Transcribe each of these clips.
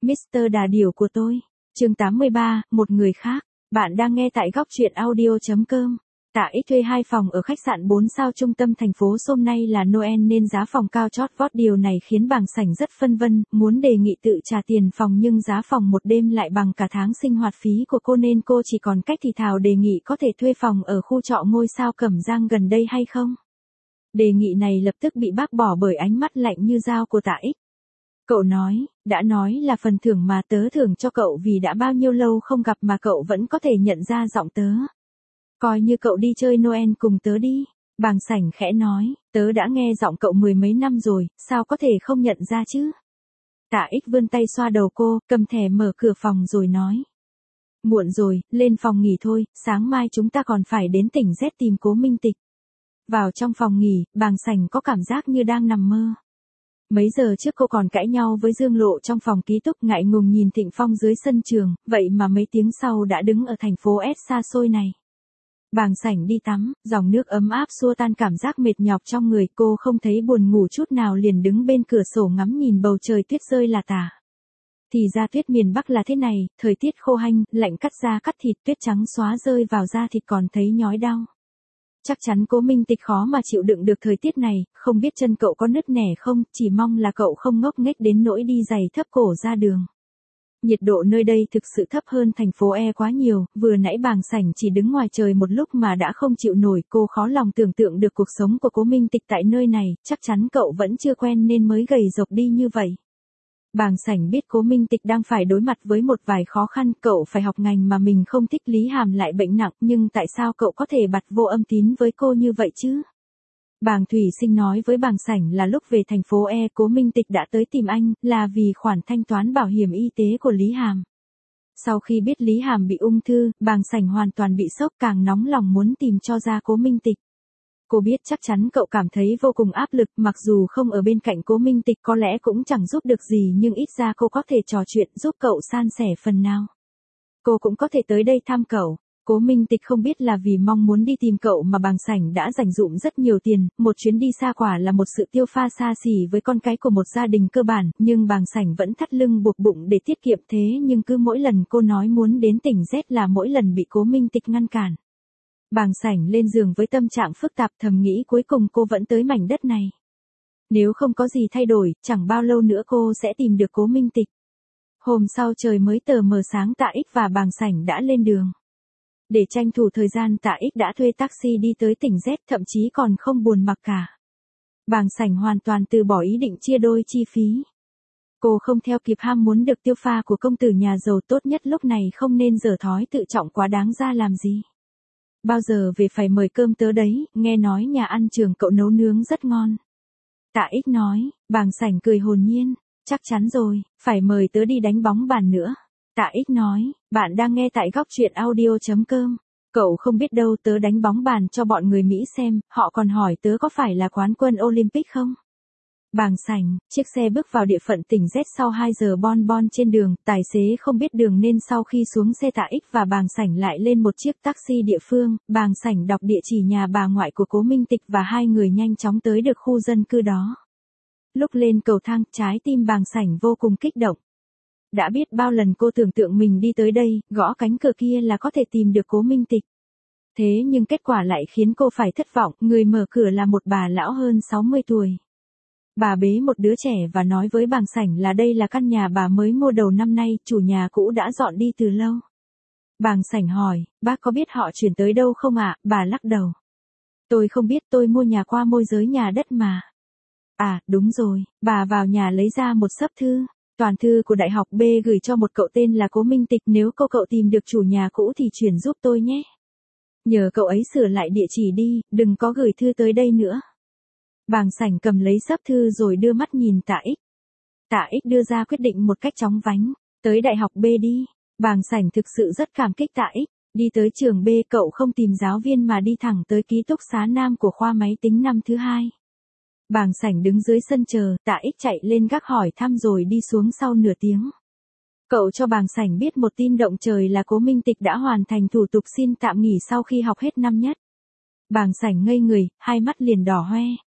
Mr. Đà Điểu của tôi. Chương 83, một người khác. Bạn đang nghe tại góc truyện audio.com. Tạ Ích thuê 2 phòng ở khách sạn 4 sao trung tâm thành phố. Hôm nay là Noel nên giá phòng cao chót vót, điều này khiến Bàng Sảnh rất phân vân, muốn đề nghị tự trả tiền phòng nhưng giá phòng một đêm lại bằng cả tháng sinh hoạt phí của cô nên cô chỉ còn cách thì thào đề nghị có thể thuê phòng ở khu trọ ngôi sao Cẩm Giang gần đây hay không. Đề nghị này lập tức bị bác bỏ bởi ánh mắt lạnh như dao của Tạ Ích. Cậu nói, đã nói là phần thưởng mà tớ thưởng cho cậu vì đã bao nhiêu lâu không gặp mà cậu vẫn có thể nhận ra giọng tớ. Coi như cậu đi chơi Noel cùng tớ đi. Bàng Sảnh khẽ nói, tớ đã nghe giọng cậu 10 mấy năm rồi, sao có thể không nhận ra chứ? Tạ Ích vươn tay xoa đầu cô, cầm thẻ mở cửa phòng rồi nói. Muộn rồi, lên phòng nghỉ thôi, sáng mai chúng ta còn phải đến tỉnh Z tìm Cố Minh Tịch. Vào trong phòng nghỉ, Bàng Sảnh có cảm giác như đang nằm mơ. Mấy giờ trước cô còn cãi nhau với Dương Lộ trong phòng ký túc, ngại ngùng nhìn Thịnh Phong dưới sân trường, vậy mà mấy tiếng sau đã đứng ở thành phố S xa xôi này. Bàng Sảnh đi tắm, dòng nước ấm áp xua tan cảm giác mệt nhọc trong người, cô không thấy buồn ngủ chút nào, liền đứng bên cửa sổ ngắm nhìn bầu trời tuyết rơi lả tả. Thì ra tuyết miền Bắc là thế này, thời tiết khô hanh, lạnh cắt da cắt thịt, tuyết trắng xóa rơi vào da thịt còn thấy nhói đau. Chắc chắn Cố Minh Tịch khó mà chịu đựng được thời tiết này, không biết chân cậu có nứt nẻ không, chỉ mong là cậu không ngốc nghếch đến nỗi đi giày thấp cổ ra đường. Nhiệt độ nơi đây thực sự thấp hơn thành phố E quá nhiều, vừa nãy Bàng Sảnh chỉ đứng ngoài trời một lúc mà đã không chịu nổi, cô khó lòng tưởng tượng được cuộc sống của Cố Minh Tịch tại nơi này, chắc chắn cậu vẫn chưa quen nên mới gầy rộc đi như vậy. Bàng Sảnh biết Cố Minh Tịch đang phải đối mặt với một vài khó khăn, cậu phải học ngành mà mình không thích, Lý Hàm lại bệnh nặng, nhưng tại sao cậu có thể bặt vô âm tín với cô như vậy chứ? Bàng Thủy Sinh nói với Bàng Sảnh là lúc về thành phố E, Cố Minh Tịch đã tới tìm anh, là vì khoản thanh toán bảo hiểm y tế của Lý Hàm. Sau khi biết Lý Hàm bị ung thư, Bàng Sảnh hoàn toàn bị sốc, càng nóng lòng muốn tìm cho ra Cố Minh Tịch. Cô biết chắc chắn cậu cảm thấy vô cùng áp lực, mặc dù không ở bên cạnh Cố Minh Tịch có lẽ cũng chẳng giúp được gì, nhưng ít ra cô có thể trò chuyện giúp cậu san sẻ phần nào. Cô cũng có thể tới đây thăm cậu. Cố Minh Tịch không biết là vì mong muốn đi tìm cậu mà Bàng Sảnh đã dành dụm rất nhiều tiền, một chuyến đi xa quả là một sự tiêu pha xa xỉ với con cái của một gia đình cơ bản, nhưng Bàng Sảnh vẫn thắt lưng buộc bụng để tiết kiệm, thế nhưng cứ mỗi lần cô nói muốn đến tỉnh Z là mỗi lần bị Cố Minh Tịch ngăn cản. Bàng Sảnh lên giường với tâm trạng phức tạp, thầm nghĩ cuối cùng cô vẫn tới mảnh đất này. Nếu không có gì thay đổi, chẳng bao lâu nữa cô sẽ tìm được Cố Minh Tịch. Hôm sau trời mới tờ mờ sáng, Tạ Ích và Bàng Sảnh đã lên đường. Để tranh thủ thời gian, Tạ Ích đã thuê taxi đi tới tỉnh Z, thậm chí còn không buồn mặc cả. Bàng Sảnh hoàn toàn từ bỏ ý định chia đôi chi phí. Cô không theo kịp ham muốn được tiêu pha của công tử nhà giàu, tốt nhất lúc này không nên dở thói tự trọng quá đáng ra làm gì. Bao giờ về phải mời cơm tớ đấy, nghe nói nhà ăn trường cậu nấu nướng rất ngon. Tạ Ích nói. Bàng Sảnh cười hồn nhiên, chắc chắn rồi, phải mời tớ đi đánh bóng bàn nữa. Tạ Ích nói, bạn đang nghe tại góc truyện audio.com. Cậu không biết đâu, tớ đánh bóng bàn cho bọn người Mỹ xem, họ còn hỏi tớ có phải là quán quân Olympic không. Bàng Sảnh, chiếc xe bước vào địa phận tỉnh Z sau 2 giờ bon bon trên đường, tài xế không biết đường nên sau khi xuống xe Tạ Ích và Bàng Sảnh lại lên một chiếc taxi địa phương, Bàng Sảnh đọc địa chỉ nhà bà ngoại của Cố Minh Tịch và hai người nhanh chóng tới được khu dân cư đó. Lúc lên cầu thang, trái tim Bàng Sảnh vô cùng kích động. Đã biết bao lần cô tưởng tượng mình đi tới đây, gõ cánh cửa kia là có thể tìm được Cố Minh Tịch. Thế nhưng kết quả lại khiến cô phải thất vọng, người mở cửa là một bà lão hơn 60 tuổi. Bà bế một đứa trẻ và nói với Bàng Sảnh là đây là căn nhà bà mới mua đầu năm nay, chủ nhà cũ đã dọn đi từ lâu. Bàng Sảnh hỏi, bác có biết họ chuyển tới đâu không ạ? Bà lắc đầu. Tôi không biết, tôi mua nhà qua môi giới nhà đất mà. À, đúng rồi, bà vào nhà lấy ra một xấp thư. Toàn thư của Đại học B gửi cho một cậu tên là Cố Minh Tịch, nếu cậu tìm được chủ nhà cũ thì chuyển giúp tôi nhé. Nhờ cậu ấy sửa lại địa chỉ đi, đừng có gửi thư tới đây nữa. Bàng Sảnh cầm lấy xấp thư rồi đưa mắt nhìn Tạ Ích. Tạ Ích đưa ra quyết định một cách chóng vánh, tới Đại học B đi. Bàng Sảnh thực sự rất cảm kích Tạ Ích, đi tới trường B cậu không tìm giáo viên mà đi thẳng tới ký túc xá nam của khoa máy tính năm thứ 2. Bàng Sảnh đứng dưới sân chờ, Tạ Ích chạy lên gác hỏi thăm rồi đi xuống sau nửa tiếng. Cậu cho Bàng Sảnh biết một tin động trời là Cố Minh Tịch đã hoàn thành thủ tục xin tạm nghỉ sau khi học hết năm nhất. Bàng Sảnh ngây người, hai mắt liền đỏ hoe.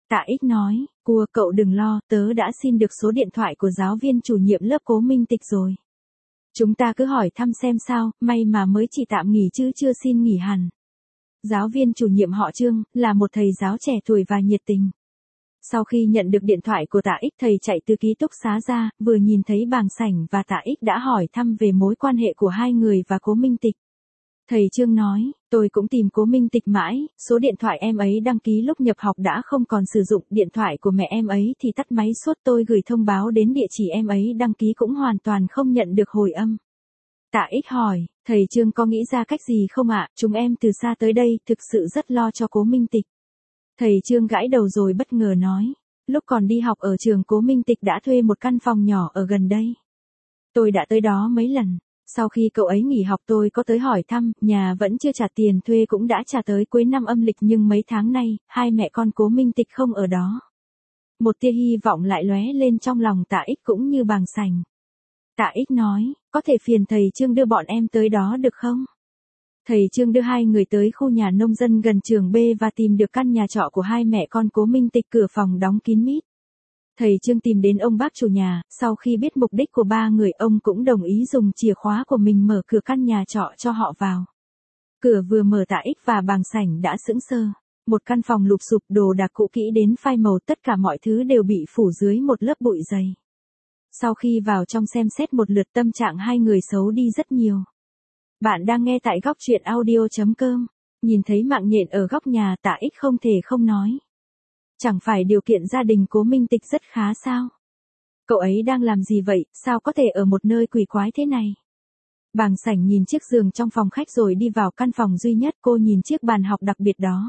Tạ Ích nói, cậu đừng lo, tớ đã xin được số điện thoại của giáo viên chủ nhiệm lớp Cố Minh Tịch rồi. Chúng ta cứ hỏi thăm xem sao, may mà mới chỉ tạm nghỉ chứ chưa xin nghỉ hẳn. Giáo viên chủ nhiệm họ Trương, là một thầy giáo trẻ tuổi và nhiệt tình. Sau khi nhận được điện thoại của Tạ Ích, thầy chạy từ ký túc xá ra, vừa nhìn thấy Bàng Sảnh và Tạ Ích đã hỏi thăm về mối quan hệ của hai người và Cố Minh Tịch. Thầy Trương nói, tôi cũng tìm Cố Minh Tịch mãi, số điện thoại em ấy đăng ký lúc nhập học đã không còn sử dụng, điện thoại của mẹ em ấy thì tắt máy suốt, tôi gửi thông báo đến địa chỉ em ấy đăng ký cũng hoàn toàn không nhận được hồi âm. Tạ Ích hỏi, thầy Trương có nghĩ ra cách gì không ạ? Chúng em từ xa tới đây, thực sự rất lo cho Cố Minh Tịch. Thầy Trương gãi đầu rồi bất ngờ nói, lúc còn đi học ở trường Cố Minh Tịch đã thuê một căn phòng nhỏ ở gần đây. Tôi đã tới đó mấy lần. Sau khi cậu ấy nghỉ học tôi có tới hỏi thăm, nhà vẫn chưa trả tiền thuê cũng đã trả tới cuối năm âm lịch, nhưng mấy tháng nay, hai mẹ con Cố Minh Tịch không ở đó. Một tia hy vọng lại lóe lên trong lòng Tạ Ích cũng như Bàng Sảnh. Tạ Ích nói, có thể phiền thầy Trương đưa bọn em tới đó được không? Thầy Trương đưa hai người tới khu nhà nông dân gần trường B và tìm được căn nhà trọ của hai mẹ con Cố Minh Tịch, cửa phòng đóng kín mít. Thầy Trương tìm đến ông bác chủ nhà, sau khi biết mục đích của ba người, ông cũng đồng ý dùng chìa khóa của mình mở cửa căn nhà trọ cho họ vào. Cửa vừa mở, Tạ Ích và Bàng Sảnh đã sững sờ. Một căn phòng lụp xụp, đồ đạc cũ kỹ đến phai màu, tất cả mọi thứ đều bị phủ dưới một lớp bụi dày. Sau khi vào trong xem xét một lượt, tâm trạng hai người xấu đi rất nhiều. Bạn đang nghe tại góc truyện audio.com. Nhìn thấy mạng nhện ở góc nhà, Tạ Ích không thể không nói. Chẳng phải điều kiện gia đình Cố Minh Tịch rất khá sao? Cậu ấy đang làm gì vậy, sao có thể ở một nơi quỷ quái thế này? Bàng Sảnh nhìn chiếc giường trong phòng khách rồi đi vào căn phòng duy nhất, cô nhìn chiếc bàn học đặc biệt đó.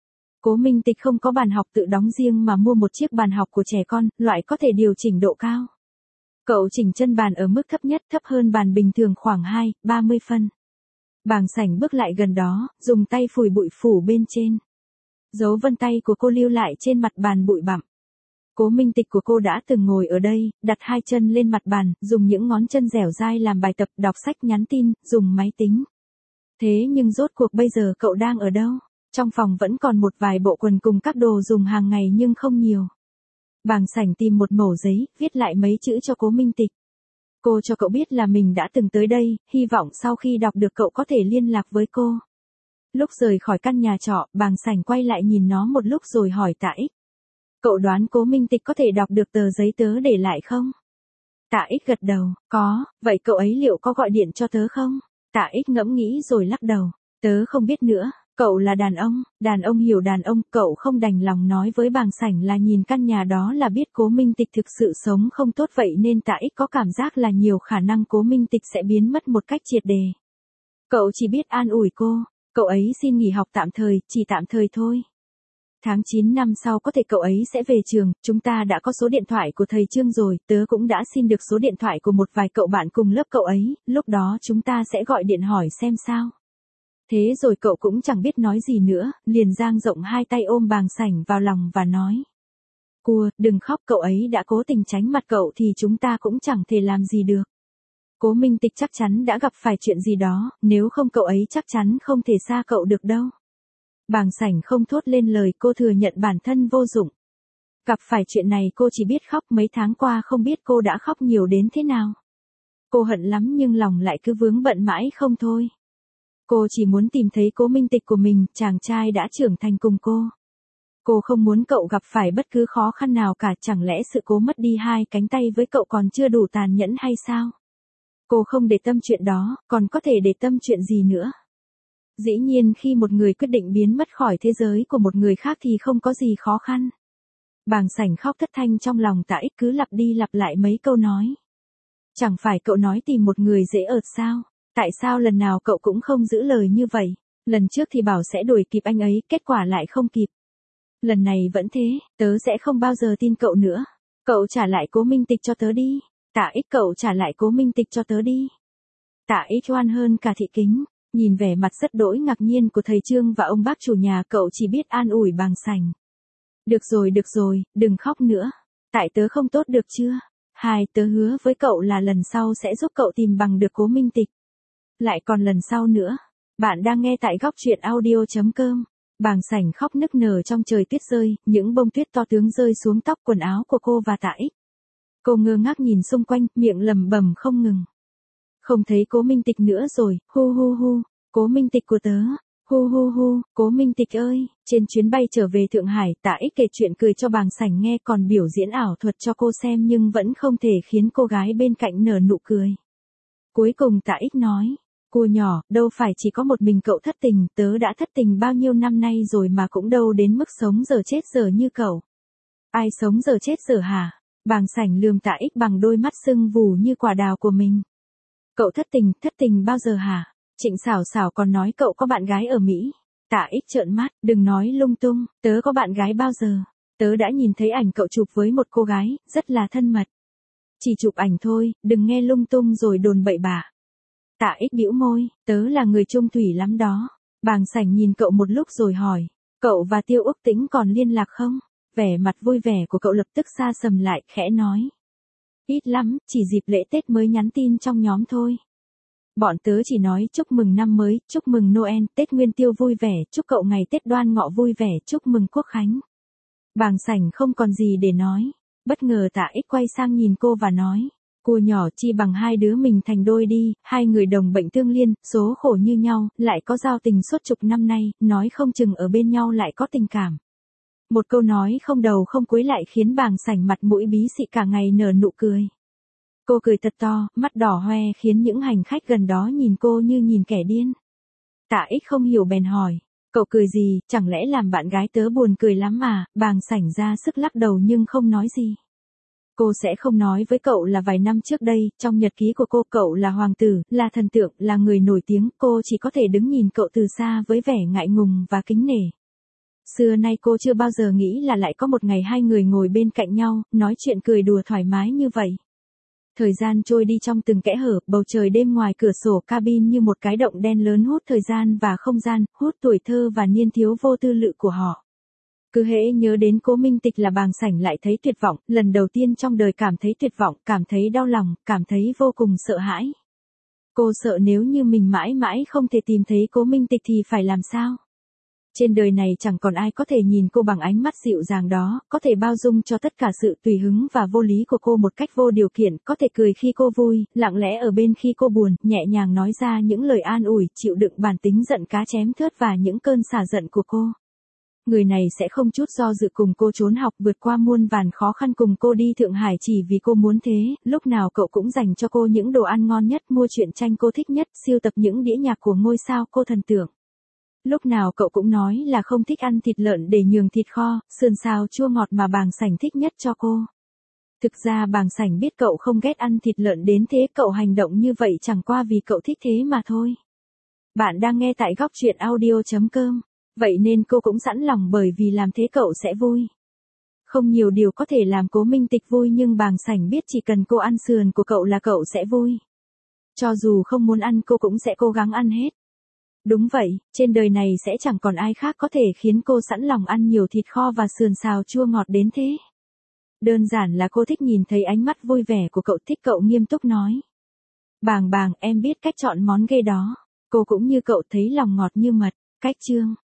Cố Minh Tịch không có bàn học tự đóng riêng mà mua một chiếc bàn học của trẻ con, loại có thể điều chỉnh độ cao. Cậu chỉnh chân bàn ở mức thấp nhất, thấp hơn bàn bình thường khoảng 2-30 phân. Bàng Sảnh bước lại gần đó, dùng tay phủi bụi phủ bên trên. Dấu vân tay của cô lưu lại trên mặt bàn bụi bặm. Cố Minh Tịch của cô đã từng ngồi ở đây, đặt hai chân lên mặt bàn, dùng những ngón chân dẻo dai làm bài tập, đọc sách, nhắn tin, dùng máy tính. Thế nhưng rốt cuộc bây giờ cậu đang ở đâu? Trong phòng vẫn còn một vài bộ quần cùng các đồ dùng hàng ngày nhưng không nhiều. Bàng Sảnh tìm một mẩu giấy, viết lại mấy chữ cho Cố Minh Tịch. Cô cho cậu biết là mình đã từng tới đây, hy vọng sau khi đọc được cậu có thể liên lạc với cô. Lúc rời khỏi căn nhà trọ, Bàng Sảnh quay lại nhìn nó một lúc rồi hỏi Tạ Ích. Cậu đoán Cố Minh Tịch có thể đọc được tờ giấy tớ để lại không? Tạ Ích gật đầu, có, vậy cậu ấy liệu có gọi điện cho tớ không? Tạ Ích ngẫm nghĩ rồi lắc đầu, tớ không biết nữa, cậu là đàn ông hiểu đàn ông, cậu không đành lòng nói với Bàng Sảnh là nhìn căn nhà đó là biết Cố Minh Tịch thực sự sống không tốt, vậy nên Tạ Ích có cảm giác là nhiều khả năng Cố Minh Tịch sẽ biến mất một cách triệt đề. Cậu chỉ biết an ủi cô. Cậu ấy xin nghỉ học tạm thời, chỉ tạm thời thôi. Tháng 9 năm sau có thể cậu ấy sẽ về trường, chúng ta đã có số điện thoại của thầy Trương rồi, tớ cũng đã xin được số điện thoại của một vài cậu bạn cùng lớp cậu ấy, lúc đó chúng ta sẽ gọi điện hỏi xem sao. Thế rồi cậu cũng chẳng biết nói gì nữa, liền dang rộng hai tay ôm Bàng Sảnh vào lòng và nói. Đừng khóc, cậu ấy đã cố tình tránh mặt cậu thì chúng ta cũng chẳng thể làm gì được. Cố Minh Tịch chắc chắn đã gặp phải chuyện gì đó, nếu không cậu ấy chắc chắn không thể xa cậu được đâu. Bàng Sảnh không thốt lên lời, cô thừa nhận bản thân vô dụng. Gặp phải chuyện này cô chỉ biết khóc, mấy tháng qua không biết cô đã khóc nhiều đến thế nào. Cô hận lắm nhưng lòng lại cứ vướng bận mãi không thôi. Cô chỉ muốn tìm thấy Cố Minh Tịch của mình, chàng trai đã trưởng thành cùng cô. Cô không muốn cậu gặp phải bất cứ khó khăn nào cả, chẳng lẽ sự cố mất đi hai cánh tay với cậu còn chưa đủ tàn nhẫn hay sao? Cô không để tâm chuyện đó, còn có thể để tâm chuyện gì nữa? Dĩ nhiên khi một người quyết định biến mất khỏi thế giới của một người khác thì không có gì khó khăn. Bàng Sảnh khóc thất thanh trong lòng, Tạ Ích cứ lặp đi lặp lại mấy câu nói. Chẳng phải cậu nói tìm một người dễ ợt sao? Tại sao lần nào cậu cũng không giữ lời như vậy? Lần trước thì bảo sẽ đuổi kịp anh ấy, kết quả lại không kịp. Lần này vẫn thế, tớ sẽ không bao giờ tin cậu nữa. Cậu trả lại Cố Minh Tịch cho tớ đi. Tạ Ích, cậu trả lại Cố Minh Tịch cho tớ đi. Tạ Ích oan hơn cả thị kính, nhìn vẻ mặt rất đỗi ngạc nhiên của thầy Trương và ông bác chủ nhà, cậu chỉ biết an ủi Bàng Sảnh. Được rồi, đừng khóc nữa. Tại tớ không tốt được chưa? Tớ hứa với cậu là lần sau sẽ giúp cậu tìm bằng được Cố Minh Tịch. Lại còn lần sau nữa. Bạn đang nghe tại góc truyện audio.com. Bàng Sảnh khóc nức nở trong trời tuyết rơi, những bông tuyết to tướng rơi xuống tóc quần áo của cô và Tạ Ích. Cô ngơ ngác nhìn xung quanh, miệng lẩm bẩm không ngừng. Không thấy Cố Minh Tịch nữa rồi, hu hu hu, Cố Minh Tịch của tớ, hu hu hu, Cố Minh Tịch ơi. Trên chuyến bay trở về Thượng Hải, Tạ Ích kể chuyện cười cho Bàng Sảnh nghe, còn biểu diễn ảo thuật cho cô xem nhưng vẫn không thể khiến cô gái bên cạnh nở nụ cười. Cuối cùng Tạ Ích nói, cô nhỏ, đâu phải chỉ có một mình cậu thất tình, tớ đã thất tình bao nhiêu năm nay rồi mà cũng đâu đến mức sống giờ chết giờ như cậu. Ai sống giờ chết giờ hả? Bàng Sảnh lườm Tạ Ích bằng đôi mắt sưng vù như quả đào của mình. Cậu thất tình bao giờ hả? Trịnh Xảo Xảo còn nói cậu có bạn gái ở Mỹ. Tạ Ích trợn mắt, đừng nói lung tung, tớ có bạn gái bao giờ? Tớ đã nhìn thấy ảnh cậu chụp với một cô gái, rất là thân mật. Chỉ chụp ảnh thôi, đừng nghe lung tung rồi đồn bậy bạ. Tạ Ích bĩu môi, tớ là người chung thủy lắm đó. Bàng Sảnh nhìn cậu một lúc rồi hỏi, cậu và Tiêu Úc Tĩnh còn liên lạc không? Vẻ mặt vui vẻ của cậu lập tức xa sầm lại, khẽ nói. Ít lắm, chỉ dịp lễ Tết mới nhắn tin trong nhóm thôi. Bọn tớ chỉ nói chúc mừng năm mới, chúc mừng Noel, Tết Nguyên Tiêu vui vẻ, chúc cậu ngày Tết Đoan Ngọ vui vẻ, chúc mừng Quốc Khánh. Bàng Sảnh không còn gì để nói. Bất ngờ Tạ Ích quay sang nhìn cô và nói. Cô nhỏ, chi bằng hai đứa mình thành đôi đi, hai người đồng bệnh tương liên, số khổ như nhau, lại có giao tình suốt chục năm nay, nói không chừng ở bên nhau lại có tình cảm. Một câu nói không đầu không cuối lại khiến Bàng Sảnh mặt mũi bí xị cả ngày nở nụ cười. Cô cười thật to, mắt đỏ hoe khiến những hành khách gần đó nhìn cô như nhìn kẻ điên. Tạ Ích không hiểu bèn hỏi, cậu cười gì, chẳng lẽ làm bạn gái tớ buồn cười lắm mà? Bàng Sảnh ra sức lắc đầu nhưng không nói gì. Cô sẽ không nói với cậu là vài năm trước đây, trong nhật ký của cô, cậu là hoàng tử, là thần tượng, là người nổi tiếng, cô chỉ có thể đứng nhìn cậu từ xa với vẻ ngại ngùng và kính nể. Xưa nay cô chưa bao giờ nghĩ là lại có một ngày hai người ngồi bên cạnh nhau, nói chuyện cười đùa thoải mái như vậy. Thời gian trôi đi trong từng kẽ hở, bầu trời đêm ngoài cửa sổ cabin như một cái động đen lớn hút thời gian và không gian, hút tuổi thơ và niên thiếu vô tư lự của họ. Cứ hễ nhớ đến Cố Minh Tịch là Bàng Sảnh lại thấy tuyệt vọng, lần đầu tiên trong đời cảm thấy tuyệt vọng, cảm thấy đau lòng, cảm thấy vô cùng sợ hãi. Cô sợ nếu như mình mãi mãi không thể tìm thấy Cố Minh Tịch thì phải làm sao? Trên đời này chẳng còn ai có thể nhìn cô bằng ánh mắt dịu dàng đó, có thể bao dung cho tất cả sự tùy hứng và vô lý của cô một cách vô điều kiện, có thể cười khi cô vui, lặng lẽ ở bên khi cô buồn, nhẹ nhàng nói ra những lời an ủi, chịu đựng bản tính giận cá chém thớt và những cơn xả giận của cô. Người này sẽ không chút do dự cùng cô trốn học, vượt qua muôn vàn khó khăn cùng cô đi Thượng Hải chỉ vì cô muốn thế, lúc nào cậu cũng dành cho cô những đồ ăn ngon nhất, mua truyện tranh cô thích nhất, sưu tập những đĩa nhạc của ngôi sao cô thần tượng. Lúc nào cậu cũng nói là không thích ăn thịt lợn để nhường thịt kho, sườn xào chua ngọt mà Bàng Sảnh thích nhất cho cô. Thực ra Bàng Sảnh biết cậu không ghét ăn thịt lợn đến thế, cậu hành động như vậy chẳng qua vì cậu thích thế mà thôi. Bạn đang nghe tại góc truyện audio.com. Vậy nên cô cũng sẵn lòng bởi vì làm thế cậu sẽ vui. Không nhiều điều có thể làm Cố Minh Tịch vui nhưng Bàng Sảnh biết chỉ cần cô ăn sườn của cậu là cậu sẽ vui. Cho dù không muốn ăn cô cũng sẽ cố gắng ăn hết. Đúng vậy, trên đời này sẽ chẳng còn ai khác có thể khiến cô sẵn lòng ăn nhiều thịt kho và sườn xào chua ngọt đến thế. Đơn giản là cô thích nhìn thấy ánh mắt vui vẻ của cậu, thích cậu nghiêm túc nói. Bàng, em biết cách chọn món ghê đó. Cô cũng như cậu thấy lòng ngọt như mật. Cách chương